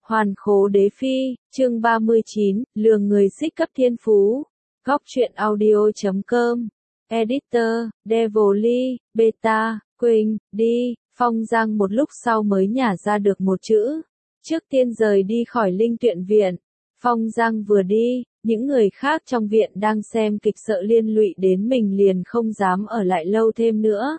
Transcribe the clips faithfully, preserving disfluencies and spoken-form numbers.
Hoàn khố đế phi, chương ba mươi chín, lừa người xích cấp thiên phú. Góc truyện audio chấm com. Editor, Devilly, Beta, Quỳnh, đi, Phong Giang một lúc sau mới nhả ra được một chữ. Trước tiên rời đi khỏi linh tuyển viện. Phong Giang vừa đi, những người khác trong viện đang xem kịch sợ liên lụy đến mình liền không dám ở lại lâu thêm nữa.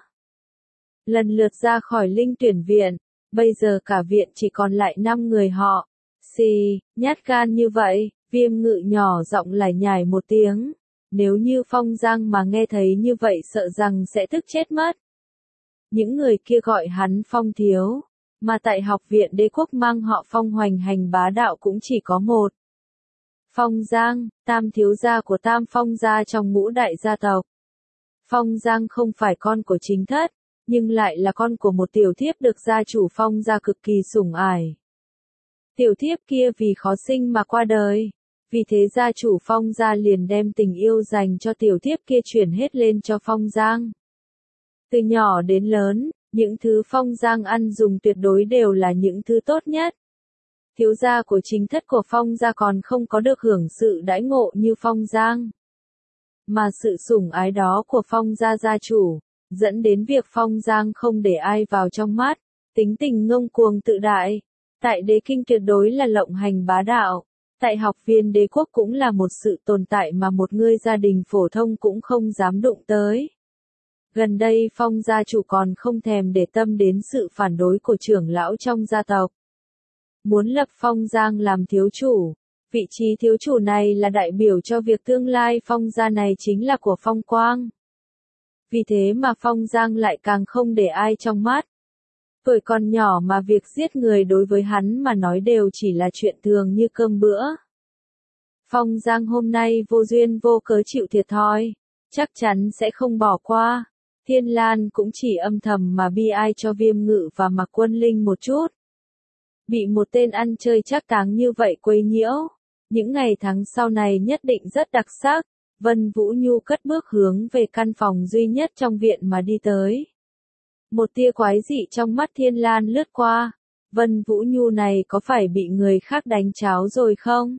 Lần lượt ra khỏi linh tuyển viện, bây giờ cả viện chỉ còn lại năm người họ. Xì, nhát gan như vậy, Viêm Ngự nhỏ giọng lải nhải một tiếng. Nếu như Phong Giang mà nghe thấy như vậy sợ rằng sẽ tức chết mất. Những người kia gọi hắn Phong Thiếu, mà tại học viện đế quốc mang họ Phong hoành hành bá đạo cũng chỉ có một. Phong Giang, tam thiếu gia của tam Phong gia trong ngũ đại gia tộc. Phong Giang không phải con của chính thất, nhưng lại là con của một tiểu thiếp được gia chủ Phong gia cực kỳ sủng ải. Tiểu thiếp kia vì khó sinh mà qua đời, vì thế gia chủ Phong gia liền đem tình yêu dành cho tiểu thiếp kia chuyển hết lên cho Phong Giang. Từ nhỏ đến lớn, những thứ Phong Giang ăn dùng tuyệt đối đều là những thứ tốt nhất. Thiếu gia của chính thất của Phong gia còn không có được hưởng sự đãi ngộ như Phong Giang. Mà sự sủng ái đó của Phong gia gia chủ, dẫn đến việc Phong Giang không để ai vào trong mắt, tính tình ngông cuồng tự đại. Tại đế kinh tuyệt đối là lộng hành bá đạo, tại học viên đế quốc cũng là một sự tồn tại mà một người gia đình phổ thông cũng không dám đụng tới. Gần đây Phong gia chủ còn không thèm để tâm đến sự phản đối của trưởng lão trong gia tộc. Muốn lập Phong Giang làm thiếu chủ, vị trí thiếu chủ này là đại biểu cho việc tương lai Phong gia này chính là của Phong Quang. Vì thế mà Phong Giang lại càng không để ai trong mắt. Tuổi còn nhỏ mà việc giết người đối với hắn mà nói đều chỉ là chuyện thường như cơm bữa. Phong Giang hôm nay vô duyên vô cớ chịu thiệt thòi, chắc chắn sẽ không bỏ qua. Thiên Lan cũng chỉ âm thầm mà bi ai cho Viêm Ngự và Mạc Quân Linh một chút. Bị một tên ăn chơi trác táng như vậy quấy nhiễu, những ngày tháng sau này nhất định rất đặc sắc. Vân Vũ Nhu cất bước hướng về căn phòng duy nhất trong viện mà đi tới. Một tia quái dị trong mắt Thiên Lan lướt qua. Vân Vũ Nhu này có phải bị người khác đánh cháo rồi không?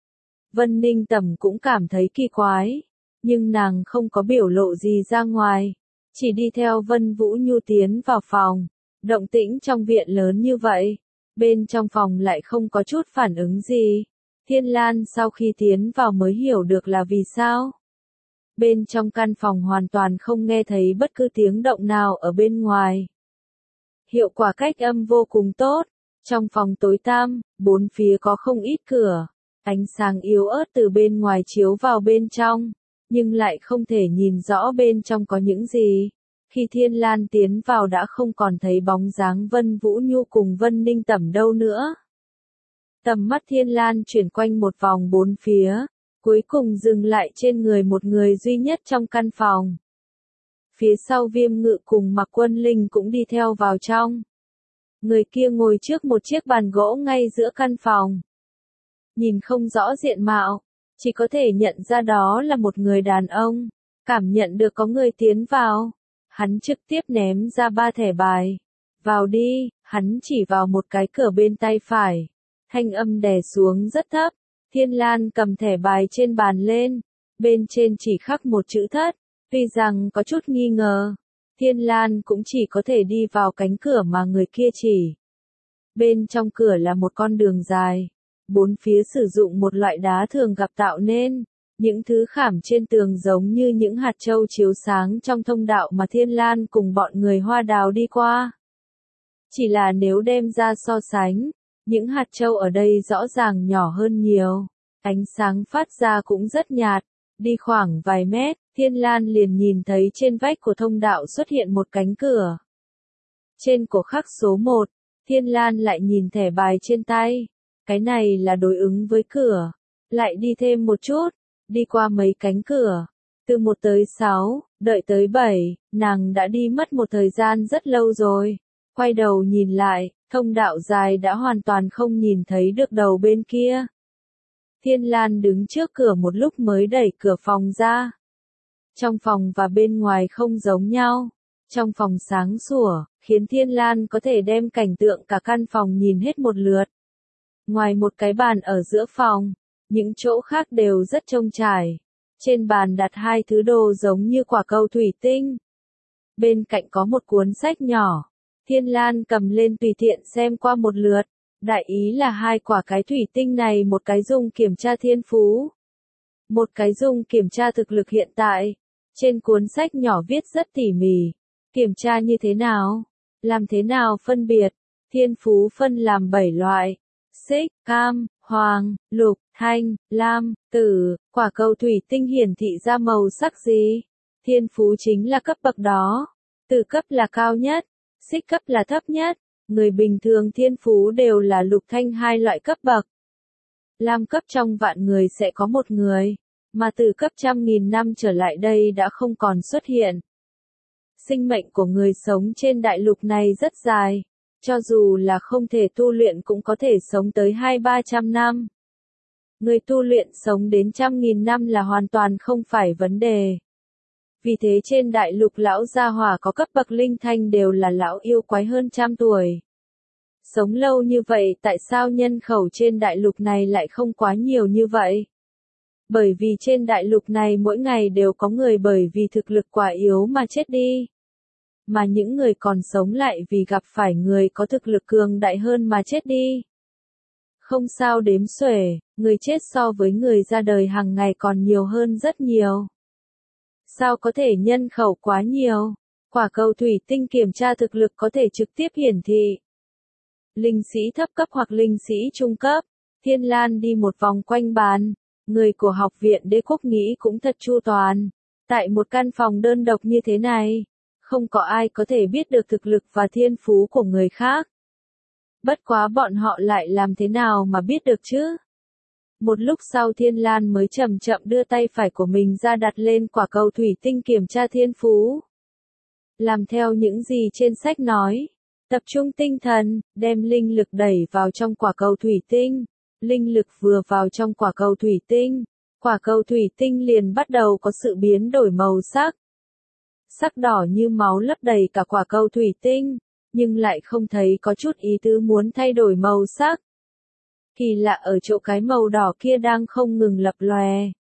Vân Ninh Tẩm cũng cảm thấy kỳ quái, nhưng nàng không có biểu lộ gì ra ngoài, chỉ đi theo Vân Vũ Nhu tiến vào phòng. Động tĩnh trong viện lớn như vậy, bên trong phòng lại không có chút phản ứng gì. Thiên Lan sau khi tiến vào mới hiểu được là vì sao. Bên trong căn phòng hoàn toàn không nghe thấy bất cứ tiếng động nào ở bên ngoài. Hiệu quả cách âm vô cùng tốt. Trong phòng tối tăm, bốn phía có không ít cửa. Ánh sáng yếu ớt từ bên ngoài chiếu vào bên trong, nhưng lại không thể nhìn rõ bên trong có những gì. Khi Thiên Lan tiến vào đã không còn thấy bóng dáng Vân Vũ Nhu cùng Vân Ninh Tẩm đâu nữa. Tầm mắt Thiên Lan chuyển quanh một vòng bốn phía, cuối cùng dừng lại trên người một người duy nhất trong căn phòng. Phía sau Viêm Ngự cùng Mạc Quân Linh cũng đi theo vào trong. Người kia ngồi trước một chiếc bàn gỗ ngay giữa căn phòng. Nhìn không rõ diện mạo, chỉ có thể nhận ra đó là một người đàn ông. Cảm nhận được có người tiến vào, hắn trực tiếp ném ra ba thẻ bài. Vào đi, hắn chỉ vào một cái cửa bên tay phải. Thanh âm đè xuống rất thấp. Thiên Lan cầm thẻ bài trên bàn lên. Bên trên chỉ khắc một chữ thất. Tuy rằng có chút nghi ngờ, Thiên Lan cũng chỉ có thể đi vào cánh cửa mà người kia chỉ. Bên trong cửa là một con đường dài. Bốn phía sử dụng một loại đá thường gặp tạo nên. Những thứ khảm trên tường giống như những hạt châu chiếu sáng trong thông đạo mà Thiên Lan cùng bọn người Hoa Đào đi qua. Chỉ là nếu đem ra so sánh, những hạt châu ở đây rõ ràng nhỏ hơn nhiều. Ánh sáng phát ra cũng rất nhạt. Đi khoảng vài mét, Thiên Lan liền nhìn thấy trên vách của thông đạo xuất hiện một cánh cửa. Trên cổ khắc số một, Thiên Lan lại nhìn thẻ bài trên tay. Cái này là đối ứng với cửa. Lại đi thêm một chút, đi qua mấy cánh cửa. Từ một tới sáu, đợi tới bảy, nàng đã đi mất một thời gian rất lâu rồi. Quay đầu nhìn lại, thông đạo dài đã hoàn toàn không nhìn thấy được đầu bên kia. Thiên Lan đứng trước cửa một lúc mới đẩy cửa phòng ra. Trong phòng và bên ngoài không giống nhau. Trong phòng sáng sủa, khiến Thiên Lan có thể đem cảnh tượng cả căn phòng nhìn hết một lượt. Ngoài một cái bàn ở giữa phòng, những chỗ khác đều rất trống trải. Trên bàn đặt hai thứ đồ giống như quả cầu thủy tinh. Bên cạnh có một cuốn sách nhỏ. Thiên Lan cầm lên tùy tiện xem qua một lượt. Đại ý là hai quả cái thủy tinh này, một cái dùng kiểm tra thiên phú, một cái dùng kiểm tra thực lực hiện tại. Trên cuốn sách nhỏ viết rất tỉ mỉ. Kiểm tra như thế nào? Làm thế nào phân biệt? Thiên phú phân làm bảy loại. Xích, cam, hoàng, lục, thanh, lam, tử. Quả cầu thủy tinh hiển thị ra màu sắc gì? Thiên phú chính là cấp bậc đó. Tử cấp là cao nhất, xích cấp là thấp nhất. Người bình thường thiên phú đều là lục thanh hai loại cấp bậc. Lam cấp trong vạn người sẽ có một người, mà từ cấp trăm nghìn năm trở lại đây đã không còn xuất hiện. Sinh mệnh của người sống trên đại lục này rất dài, cho dù là không thể tu luyện cũng có thể sống tới hai ba trăm năm. Người tu luyện sống đến trăm nghìn năm là hoàn toàn không phải vấn đề. Vì thế trên đại lục lão gia hỏa có cấp bậc linh thanh đều là lão yêu quái hơn trăm tuổi. Sống lâu như vậy tại sao nhân khẩu trên đại lục này lại không quá nhiều như vậy? Bởi vì trên đại lục này mỗi ngày đều có người bởi vì thực lực quá yếu mà chết đi. Mà những người còn sống lại vì gặp phải người có thực lực cường đại hơn mà chết đi. Không sao đếm xuể, người chết so với người ra đời hàng ngày còn nhiều hơn rất nhiều. Sao có thể nhân khẩu quá nhiều? Quả cầu thủy tinh kiểm tra thực lực có thể trực tiếp hiển thị. Linh sĩ thấp cấp hoặc linh sĩ trung cấp. Thiên Lan đi một vòng quanh bàn. Người của học viện Đế Quốc nghĩ cũng thật chu toàn. Tại một căn phòng đơn độc như thế này, không có ai có thể biết được thực lực và thiên phú của người khác. Bất quá bọn họ lại làm thế nào mà biết được chứ? Một lúc sau Thiên Lan mới chậm chậm đưa tay phải của mình ra đặt lên quả cầu thủy tinh kiểm tra thiên phú. Làm theo những gì trên sách nói. Tập trung tinh thần, đem linh lực đẩy vào trong quả cầu thủy tinh. Linh lực vừa vào trong quả cầu thủy tinh, quả cầu thủy tinh liền bắt đầu có sự biến đổi màu sắc. Sắc đỏ như máu lấp đầy cả quả cầu thủy tinh, nhưng lại không thấy có chút ý tứ muốn thay đổi màu sắc. Kỳ lạ ở chỗ cái màu đỏ kia đang không ngừng lập lòe.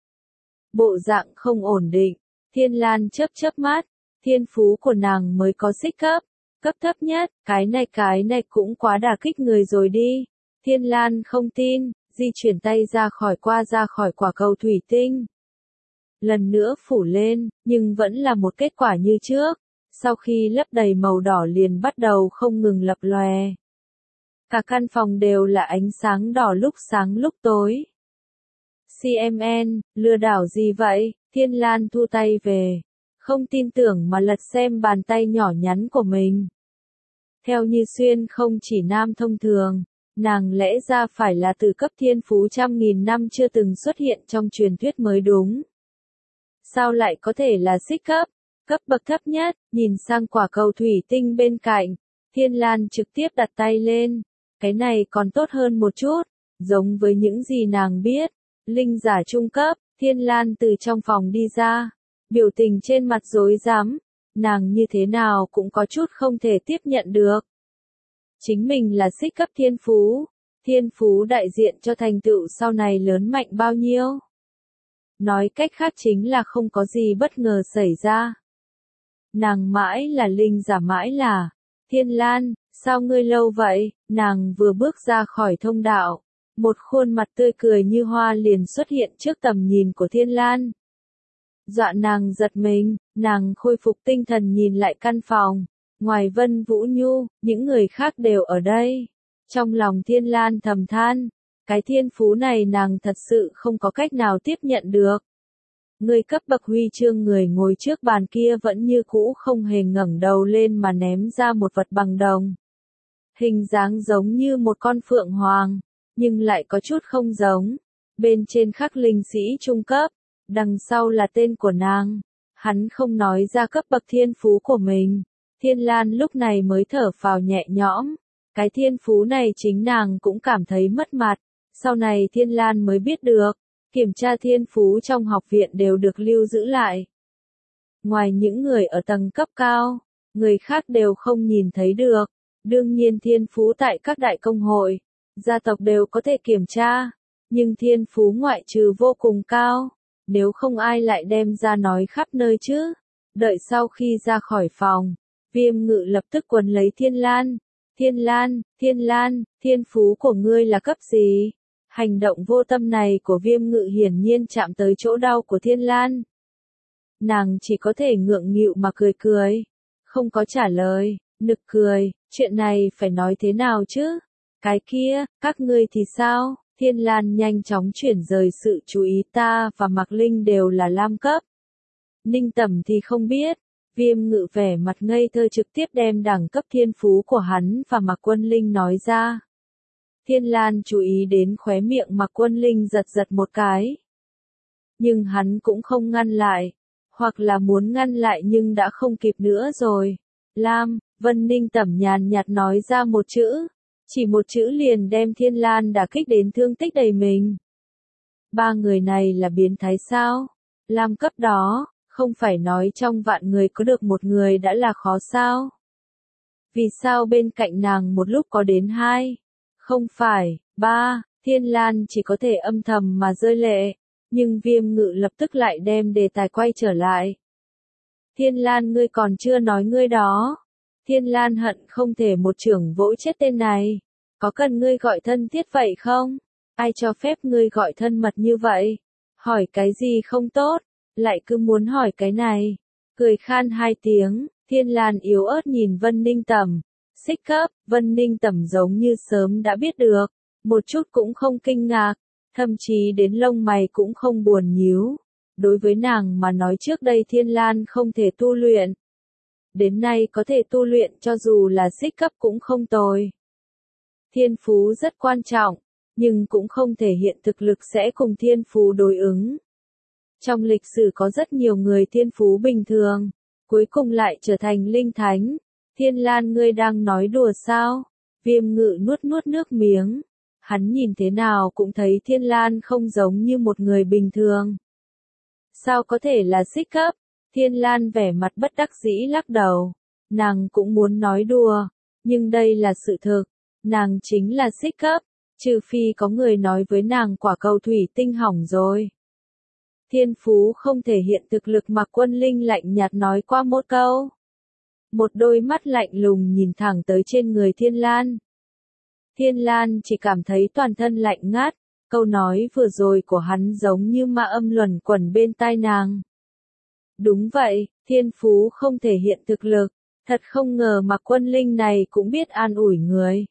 Bộ dạng không ổn định, Thiên Lan chớp chớp mắt, thiên phú của nàng mới có xích cấp, cấp thấp nhất, cái này cái này cũng quá đả kích người rồi đi. Thiên Lan không tin, di chuyển tay ra khỏi qua ra khỏi quả cầu thủy tinh. Lần nữa phủ lên, nhưng vẫn là một kết quả như trước. Sau khi lấp đầy màu đỏ liền bắt đầu không ngừng lập lòe. Cả căn phòng đều là ánh sáng đỏ lúc sáng lúc tối. xê em en, lừa đảo gì vậy? Thiên Lan thu tay về. Không tin tưởng mà lật xem bàn tay nhỏ nhắn của mình. Theo Như Xuyên không chỉ nam thông thường. Nàng lẽ ra phải là từ cấp thiên phú trăm nghìn năm chưa từng xuất hiện trong truyền thuyết mới đúng. Sao lại có thể là xích cấp, cấp bậc thấp nhất, nhìn sang quả cầu thủy tinh bên cạnh, Thiên Lan trực tiếp đặt tay lên, cái này còn tốt hơn một chút, giống với những gì nàng biết, linh giả trung cấp, Thiên Lan từ trong phòng đi ra, biểu tình trên mặt rối rắm, nàng như thế nào cũng có chút không thể tiếp nhận được. Chính mình là xích cấp thiên phú, thiên phú đại diện cho thành tựu sau này lớn mạnh bao nhiêu. Nói cách khác chính là không có gì bất ngờ xảy ra. Nàng mãi là linh giả mãi là, Thiên Lan, sao ngươi lâu vậy? Nàng vừa bước ra khỏi thông đạo, một khuôn mặt tươi cười như hoa liền xuất hiện trước tầm nhìn của Thiên Lan. Dọa nàng giật mình, nàng khôi phục tinh thần nhìn lại căn phòng. Ngoài Vân Vũ Nhu, những người khác đều ở đây. Trong lòng Thiên Lan thầm than, cái thiên phú này nàng thật sự không có cách nào tiếp nhận được. Người cấp bậc huy chương người ngồi trước bàn kia vẫn như cũ không hề ngẩng đầu lên mà ném ra một vật bằng đồng. Hình dáng giống như một con phượng hoàng, nhưng lại có chút không giống. Bên trên khắc linh sĩ trung cấp, đằng sau là tên của nàng. Hắn không nói ra cấp bậc thiên phú của mình. Thiên Lan lúc này mới thở phào nhẹ nhõm. Cái thiên phú này chính nàng cũng cảm thấy mất mặt. Sau này Thiên Lan mới biết được, kiểm tra thiên phú trong học viện đều được lưu giữ lại. Ngoài những người ở tầng cấp cao, người khác đều không nhìn thấy được. Đương nhiên thiên phú tại các đại công hội, gia tộc đều có thể kiểm tra, nhưng thiên phú ngoại trừ vô cùng cao, nếu không ai lại đem ra nói khắp nơi chứ. Đợi sau khi ra khỏi phòng, Viêm Ngự lập tức quấn lấy Thiên Lan. Thiên Lan, Thiên Lan, thiên phú của ngươi là cấp gì? Hành động vô tâm này của Viêm Ngự hiển nhiên chạm tới chỗ đau của Thiên Lan. Nàng chỉ có thể ngượng nghịu mà cười cười, không có trả lời, nực cười, chuyện này phải nói thế nào chứ? Cái kia, các ngươi thì sao? Thiên Lan nhanh chóng chuyển rời sự chú ý, ta và Mạc Linh đều là lam cấp. Ninh Tầm thì không biết. Viêm Ngự vẻ mặt ngây thơ trực tiếp đem đẳng cấp thiên phú của hắn và Mạc Quân Linh nói ra. Thiên Lan chú ý đến khóe miệng Mạc Quân Linh giật giật một cái. Nhưng hắn cũng không ngăn lại, hoặc là muốn ngăn lại nhưng đã không kịp nữa rồi. Lam, Vân Ninh Tầm nhàn nhạt nói ra một chữ, chỉ một chữ liền đem Thiên Lan đả kích đến thương tích đầy mình. Ba người này là biến thái sao? Lam cấp đó, không phải nói trong vạn người có được một người đã là khó sao? Vì sao bên cạnh nàng một lúc có đến hai? Không phải, ba, Thiên Lan chỉ có thể âm thầm mà rơi lệ, nhưng Viêm Ngự lập tức lại đem đề tài quay trở lại. Thiên Lan ngươi còn chưa nói ngươi đó. Thiên Lan hận không thể một chưởng vỗ chết tên này. Có cần ngươi gọi thân thiết vậy không? Ai cho phép ngươi gọi thân mật như vậy? Hỏi cái gì không tốt, lại cứ muốn hỏi cái này. Cười khan hai tiếng, Thiên Lan yếu ớt nhìn Vân Ninh Tầm. Xích cấp, Vân Ninh Tầm giống như sớm đã biết được, một chút cũng không kinh ngạc, thậm chí đến lông mày cũng không buồn nhíu. Đối với nàng mà nói trước đây Thiên Lan không thể tu luyện. Đến nay có thể tu luyện cho dù là xích cấp cũng không tồi. Thiên phú rất quan trọng, nhưng cũng không thể hiện thực lực sẽ cùng thiên phú đối ứng. Trong lịch sử có rất nhiều người thiên phú bình thường, cuối cùng lại trở thành linh thánh. Thiên Lan ngươi đang nói đùa sao? Viêm Ngự nuốt nuốt nước miếng. Hắn nhìn thế nào cũng thấy Thiên Lan không giống như một người bình thường. Sao có thể là xích cấp? Thiên Lan vẻ mặt bất đắc dĩ lắc đầu. Nàng cũng muốn nói đùa, nhưng đây là sự thực. Nàng chính là xích cấp, trừ phi có người nói với nàng quả cầu thủy tinh hỏng rồi. Thiên phú không thể hiện thực lực, Mạc Quân Linh lạnh nhạt nói qua một câu. Một đôi mắt lạnh lùng nhìn thẳng tới trên người Thiên Lan. Thiên Lan chỉ cảm thấy toàn thân lạnh ngắt, câu nói vừa rồi của hắn giống như ma âm luẩn quẩn bên tai nàng. Đúng vậy, thiên phú không thể hiện thực lực, thật không ngờ Mạc Quân Linh này cũng biết an ủi người.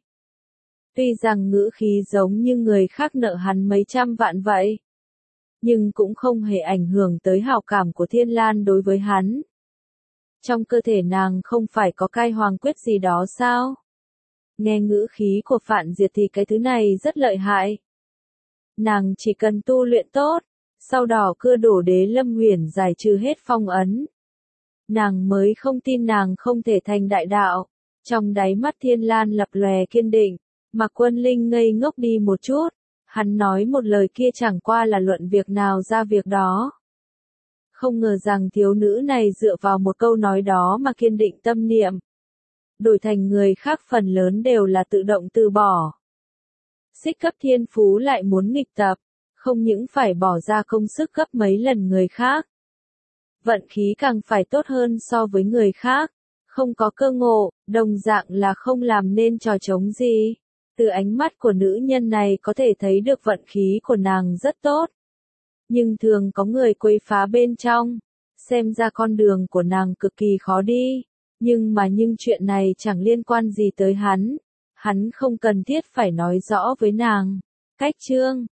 Tuy rằng ngữ khí giống như người khác nợ hắn mấy trăm vạn vậy, nhưng cũng không hề ảnh hưởng tới hảo cảm của Thiên Lan đối với hắn. Trong cơ thể nàng không phải có cai hoàng quyết gì đó sao? Nghe ngữ khí của Phạn Diệt thì cái thứ này rất lợi hại. Nàng chỉ cần tu luyện tốt, sau đó cưa đổ Đế Lâm Huyền giải trừ hết phong ấn. Nàng mới không tin nàng không thể thành đại đạo. Trong đáy mắt Thiên Lan lập lòe kiên định, Mạc Quân Linh ngây ngốc đi một chút. Hắn nói một lời kia chẳng qua là luận việc nào ra việc đó. Không ngờ rằng thiếu nữ này dựa vào một câu nói đó mà kiên định tâm niệm. Đổi thành người khác phần lớn đều là tự động từ bỏ. Xích cấp thiên phú lại muốn nghịch tập, không những phải bỏ ra công sức gấp mấy lần người khác. Vận khí càng phải tốt hơn so với người khác, không có cơ ngộ, đồng dạng là không làm nên trò trống gì. Từ ánh mắt của nữ nhân này có thể thấy được vận khí của nàng rất tốt. Nhưng thường có người quấy phá bên trong, xem ra con đường của nàng cực kỳ khó đi. Nhưng mà nhưng chuyện này chẳng liên quan gì tới hắn. Hắn không cần thiết phải nói rõ với nàng. Cách chương